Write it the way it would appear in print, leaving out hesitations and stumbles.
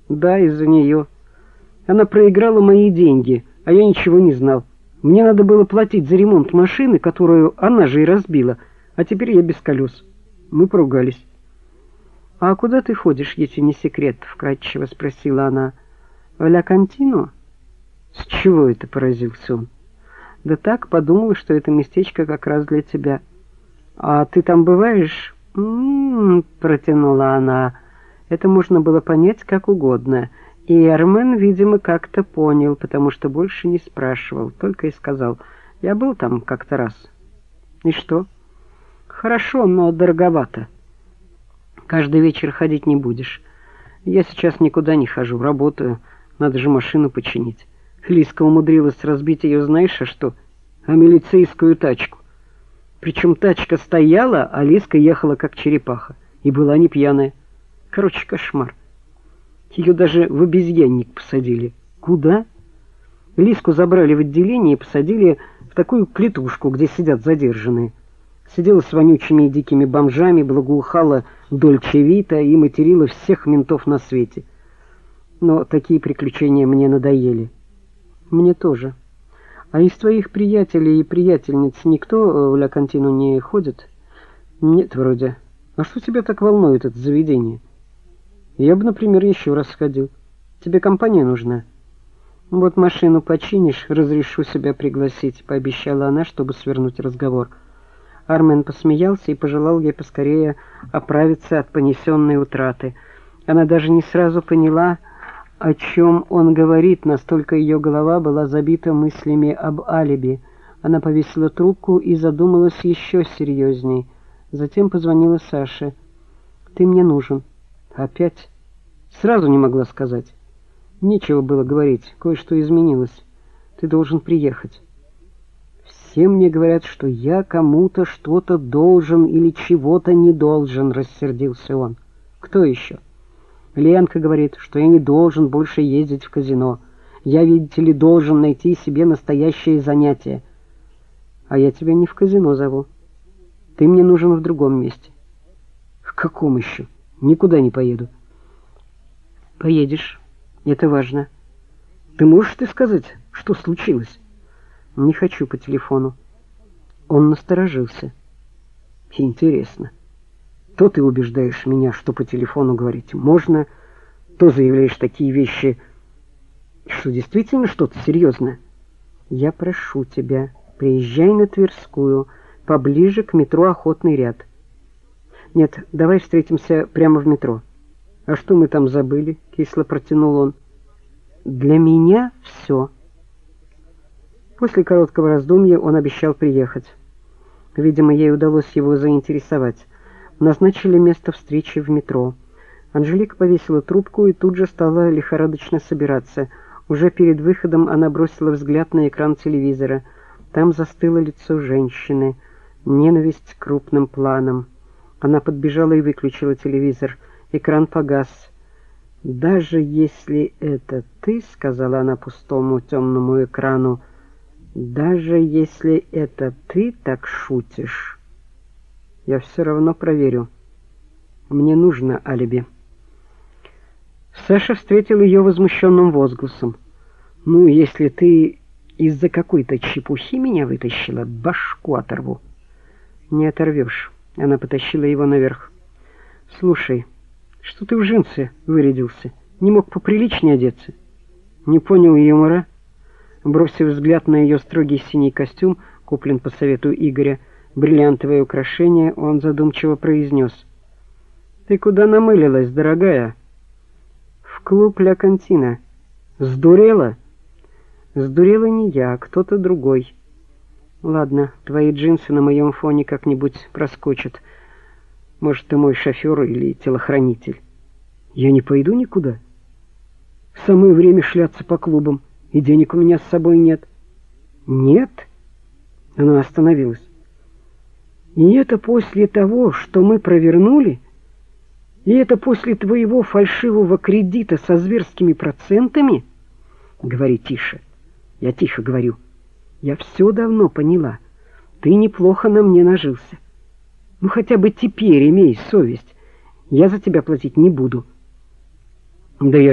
Да, из-за нее. Она проиграла мои деньги, а я ничего не знал. Мне надо было платить за ремонт машины, которую она же и разбила, а теперь я без колес. Мы поругались. — А куда ты ходишь, если не секрет? — вкратчиво спросила она. — В Ля Кантину? — С чего это? — поразился он. — Да так, подумала, что это местечко как раз для тебя. — А ты там бываешь? Протянула она. Это можно было понять как угодно. И Армен, видимо, как-то понял, потому что больше не спрашивал, только и сказал: «Я был там как-то раз». «И что?» «Хорошо, но дороговато. Каждый вечер ходить не будешь. Я сейчас никуда не хожу, работаю, надо же машину починить». Лиска умудрилась разбить ее, знаешь, а что? А милицейскую тачку. Причем тачка стояла, а Лиска ехала как черепаха. И была не пьяная. Короче, кошмар. Ее даже в обезьянник посадили. Куда? Лиску забрали в отделение и посадили в такую клетушку, где сидят задержанные. Сидела с вонючими и дикими бомжами, благоухала Дольче Вита и материла всех ментов на свете. Но такие приключения мне надоели. Мне тоже. А из твоих приятелей и приятельниц никто в Ля Кантину не ходит? Нет, вроде. А что тебя так волнует это заведение? Я бы, например, еще раз сходил. Тебе компания нужна? Вот машину починишь, разрешу себя пригласить, пообещала она, чтобы свернуть разговор. Армен посмеялся и пожелал ей поскорее оправиться от понесенной утраты. Она даже не сразу поняла, о чем он говорит, настолько ее голова была забита мыслями об алиби. Она повесила трубку и задумалась еще серьезней. Затем позвонила Саше. «Ты мне нужен». «Опять?» «Сразу не могла сказать». «Нечего было говорить, кое-что изменилось. Ты должен приехать». «Все мне говорят, что я кому-то что-то должен или чего-то не должен», — рассердился он. «Кто еще?» «Ленка говорит, что я не должен больше ездить в казино. Я, видите ли, должен найти себе настоящее занятие. А я тебя не в казино зову. Ты мне нужен в другом месте». «В каком еще? Никуда не поеду». «Поедешь. Это важно. Ты можешь сказать, что случилось?» «Не хочу по телефону». Он насторожился. «Интересно. То ты убеждаешь меня, что по телефону говорить можно, то заявляешь такие вещи, что действительно что-то серьезное. Я прошу тебя, приезжай на Тверскую, поближе к метро Охотный ряд». «Нет, давай встретимся прямо в метро». «А что мы там забыли?» — кисло протянул он. «Для меня все». После короткого раздумья он обещал приехать. Видимо, ей удалось его заинтересовать. Назначили место встречи в метро. Анжелика повесила трубку и тут же стала лихорадочно собираться. Уже перед выходом она бросила взгляд на экран телевизора. Там застыло лицо женщины. Ненависть крупным планом. Она подбежала и выключила телевизор. Экран погас. «Даже если это ты, — сказала она пустому темному экрану, — даже если это ты так шутишь, я все равно проверю. Мне нужно алиби». Саша встретил ее возмущенным возгласом. «Ну, если ты из-за какой-то чепухи меня вытащила, башку оторву». «Не оторвешь». Она потащила его наверх. «Слушай, что ты в джинсы вырядился? Не мог поприличнее одеться?» «Не понял юмора». Бросив взгляд на ее строгий синий костюм, куплен по совету Игоря, бриллиантовое украшение, он задумчиво произнес: «Ты куда намылилась, дорогая?» «В клуб Ля Кантина». «Сдурела?» «Сдурела не я, а кто-то другой». «Ладно, твои джинсы на моем фоне как-нибудь проскочат. Может, ты мой шофер или телохранитель?» «Я не пойду никуда. Самое время шляться по клубам, и денег у меня с собой нет». «Нет?» Она остановилась. «И это после того, что мы провернули? И это после твоего фальшивого кредита со зверскими процентами?» «Говори тише». «Я тихо говорю. Я все давно поняла. Ты неплохо на мне нажился. Ну, хотя бы теперь имей совесть. Я за тебя платить не буду». «Да я